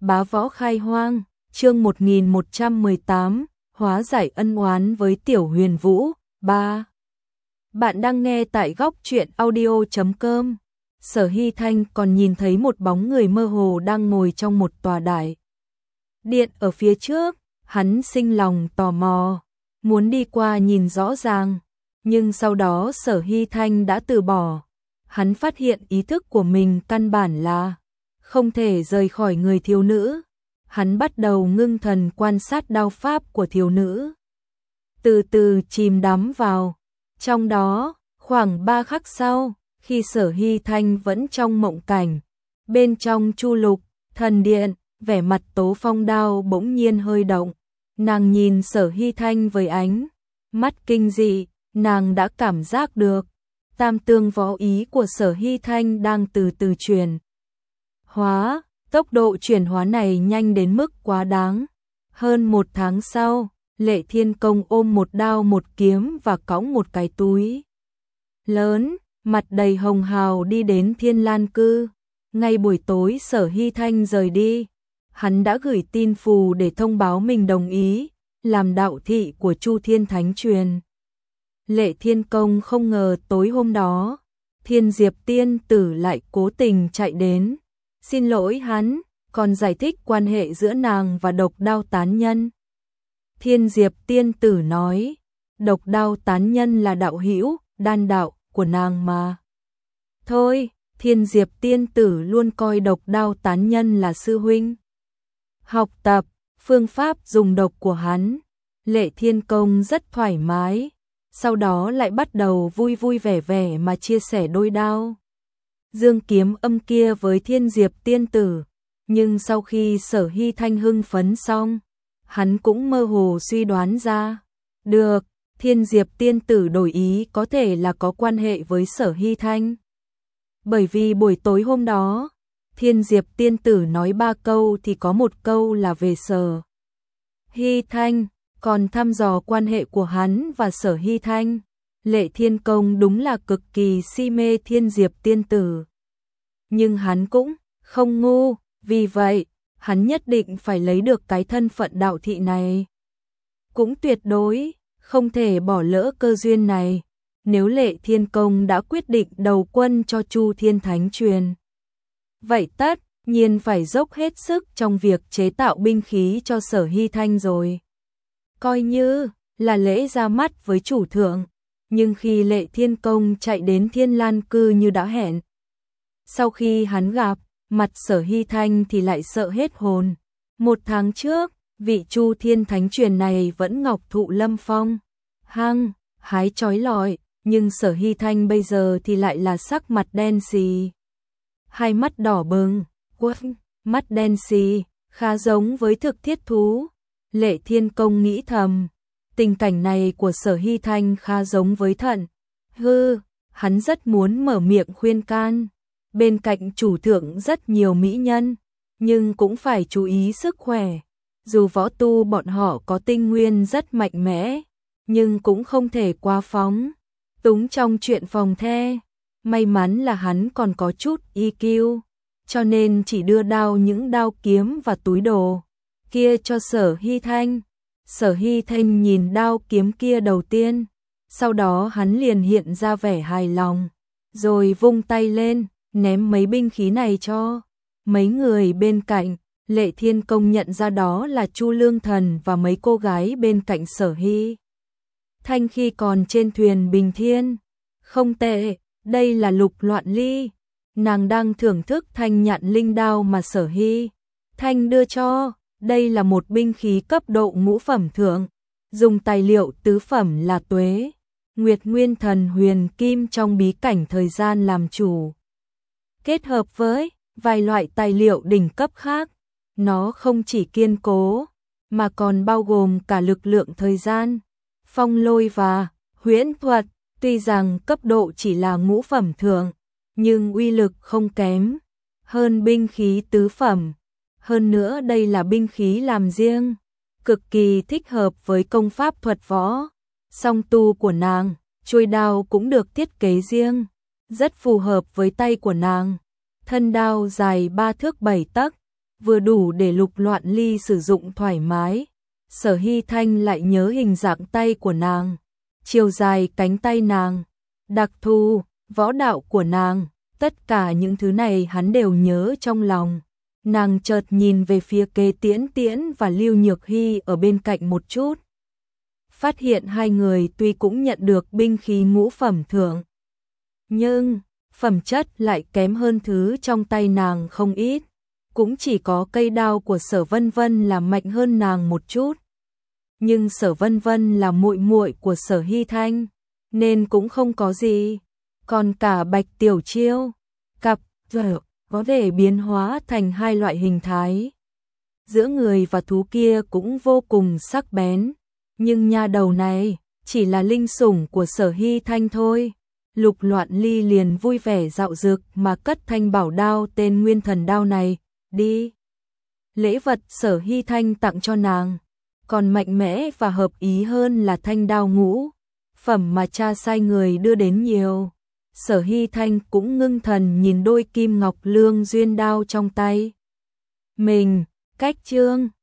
Bá Võ Khai Hoang, chương 1118, hóa giải ân oán với Tiểu Huyền Vũ, 3. Bạn đang nghe tại góc truyện audio.com. Sở Hy Thanh còn nhìn thấy một bóng người mơ hồ đang ngồi trong một tòa đại điện ở phía trước, hắn sinh lòng tò mò, muốn đi qua nhìn rõ ràng, nhưng sau đó Sở Hy Thanh đã từ bỏ. Hắn phát hiện ý thức của mình căn bản là không thể rời khỏi người thiếu nữ. Hắn bắt đầu ngưng thần quan sát đao pháp của thiếu nữ, từ từ chìm đắm vào trong đó. Khoảng 3 khắc sau, khi Sở Hy Thanh vẫn trong mộng cảnh, bên trong Chu Lục Thần Điện, vẻ mặt Tố Phong Đao bỗng nhiên hơi động. Nàng nhìn Sở Hy Thanh với ánh mắt kinh dị, nàng đã cảm giác được tam tương võ ý của Sở Hy Thanh đang từ từ chuyển hóa. Tốc độ chuyển hóa này nhanh đến mức quá đáng. Hơn 1 tháng sau, Lệ Thiên Công ôm một đao một kiếm và cõng một cái túi lớn, mặt đầy hồng hào đi đến Thiên Lan Cư. Ngay buổi tối Sở Hy Thanh rời đi, hắn đã gửi tin phù để thông báo mình đồng ý làm đạo thị của Chu Thiên Thánh Truyền. Lệ Thiên Công không ngờ tối hôm đó, Thiên Diệp Tiên Tử lại cố tình chạy đến xin lỗi hắn, còn giải thích quan hệ giữa nàng và Độc Đao Tán Nhân. Thiên Diệp Tiên Tử nói, Độc Đao Tán Nhân là đạo hữu đan đạo của nàng mà thôi. Thiên Diệp Tiên Tử luôn coi Độc Đao Tán Nhân là sư huynh, học tập phương pháp dùng độc của hắn. Lệ Thiên Công rất thoải mái, sau đó lại bắt đầu vui vui vẻ vẻ mà chia sẻ đôi đao dương kiếm âm kia với Thiên Diệp Tiên Tử. Nhưng sau khi Sở Hy Thanh hưng phấn xong, hắn cũng mơ hồ suy đoán ra được Thiên Diệp Tiên Tử đổi ý có thể là có quan hệ với Sở Hy Thanh. Bởi vì buổi tối hôm đó, Thiên Diệp Tiên Tử nói 3 câu thì có 1 câu là về Sở Hy Thanh, còn thăm dò quan hệ của hắn và Sở Hy Thanh. Lệ Thiên Công đúng là cực kỳ si mê Thiên Diệp Tiên Tử. Nhưng hắn cũng không ngu, vì vậy, hắn nhất định phải lấy được cái thân phận đạo thị này. Cũng tuyệt đối không thể bỏ lỡ cơ duyên này. Nếu Lệ Thiên Công đã quyết định đầu quân cho Chu Thiên Thánh Truyền, vậy tất nhiên phải dốc hết sức trong việc chế tạo binh khí cho Sở Hy Thanh rồi. Coi như là lễ ra mắt với chủ thượng. Nhưng khi Lệ Thiên Công chạy đến Thiên Lan Cư như đã hẹn, sau khi hắn gặp mặt Sở Hy Thanh thì lại sợ hết hồn. 1 tháng trước, vị Chu Thiên Thánh Truyền này vẫn ngọc thụ lâm phong, hăng hái chói lọi, nhưng Sở Hy Thanh bây giờ thì lại là sắc mặt đen xì, hai mắt đỏ bừng, mắt đen xì, khá giống với thực thiết thú. Lệ Thiên Công nghĩ thầm, tình cảnh này của Sở Hy Thanh khá giống với thận hư. Hắn rất muốn mở miệng khuyên can, bên cạnh chủ thượng rất nhiều mỹ nhân, nhưng cũng phải chú ý sức khỏe. Dù võ tu bọn họ có tinh nguyên rất mạnh mẽ, nhưng cũng không thể quá phóng túng trong chuyện phòng the. May mắn là hắn còn có chút EQ, cho nên chỉ đưa những đao kiếm và túi đồ kia cho Sở Hy Thanh. Sở Hy Thanh nhìn đao kiếm kia đầu tiên, sau đó hắn liền hiện ra vẻ hài lòng, rồi vung tay lên, ném mấy binh khí này cho mấy người bên cạnh. Lệ Thiên Công nhận ra đó là Chu Lương Thần và mấy cô gái bên cạnh Sở Hy Thanh khi còn trên thuyền Bình Thiên. Không tệ, đây là Lục Loạn Ly. Nàng đang thưởng thức thanh nhạn linh đao mà Sở Hy Thanh đưa cho. Đây là một binh khí cấp độ ngũ phẩm thượng, dùng tài liệu tứ phẩm là Tuế Nguyệt Nguyên Thần Huyền Kim trong bí cảnh thời gian làm chủ, kết hợp với vài loại tài liệu đỉnh cấp khác. Nó không chỉ kiên cố, mà còn bao gồm cả lực lượng thời gian, phong lôi và huyễn thuật. Tuy rằng cấp độ chỉ là ngũ phẩm thượng, nhưng uy lực không kém hơn binh khí tứ phẩm. Hơn nữa đây là binh khí làm riêng, cực kỳ thích hợp với công pháp thuật võ. Song tu của nàng, chuôi đao cũng được thiết kế riêng, rất phù hợp với tay của nàng. Thân đao dài 3 thước 7 tấc, vừa đủ để Lục Loạn Ly sử dụng thoải mái. Sở Hy Thanh lại nhớ hình dạng tay của nàng, chiều dài cánh tay nàng, đặc thù, võ đạo của nàng, tất cả những thứ này hắn đều nhớ trong lòng. Nàng chợt nhìn về phía Kế Tiễn Tiễn và Lưu Nhược Hy ở bên cạnh một chút. Phát hiện hai người tuy cũng nhận được binh khí ngũ phẩm thượng, nhưng phẩm chất lại kém hơn thứ trong tay nàng không ít. Cũng chỉ có cây đao của Sở Vân Vân là mạnh hơn nàng một chút. Nhưng Sở Vân Vân là muội muội của Sở Hy Thanh, nên cũng không có gì. Còn cả Bạch Tiểu Chiêu, cặp giờ có thể biến hóa thành hai loại hình thái. Giữa người và thú kia cũng vô cùng sắc bén. Nhưng nha đầu này chỉ là linh sủng của Sở Hy Thanh thôi. Lục Loạn Ly liền vui vẻ dạo dực mà cất thanh bảo đao tên Nguyên Thần đao này đi. Lễ vật Sở Hy Thanh tặng cho nàng còn mạnh mẽ và hợp ý hơn là thanh đao ngũ phẩm mà cha sai người đưa đến nhiều. Sở Hy Thanh cũng ngưng thần nhìn đôi kim ngọc lương duyên đao trong tay mình. Cách chương